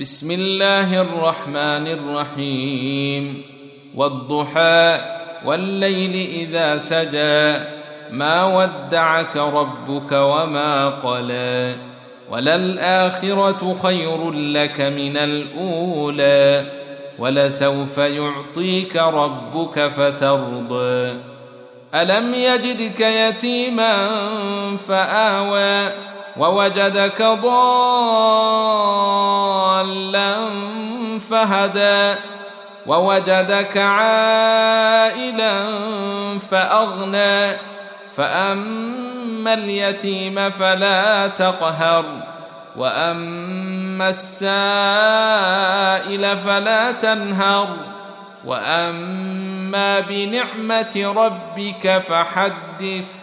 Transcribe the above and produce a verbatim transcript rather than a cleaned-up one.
بسم الله الرحمن الرحيم والضحى والليل إذا سجى ما ودعك ربك وما قلى وللآخرة خير لك من الأولى ولسوف يعطيك ربك فترضى ألم يجدك يتيما فآوى ووجدك ضالا فهدى ووجدك عائلا فأغنى فأما اليتيم فلا تقهر وأما السائل فلا تنهر وأما بنعمة ربك فحدث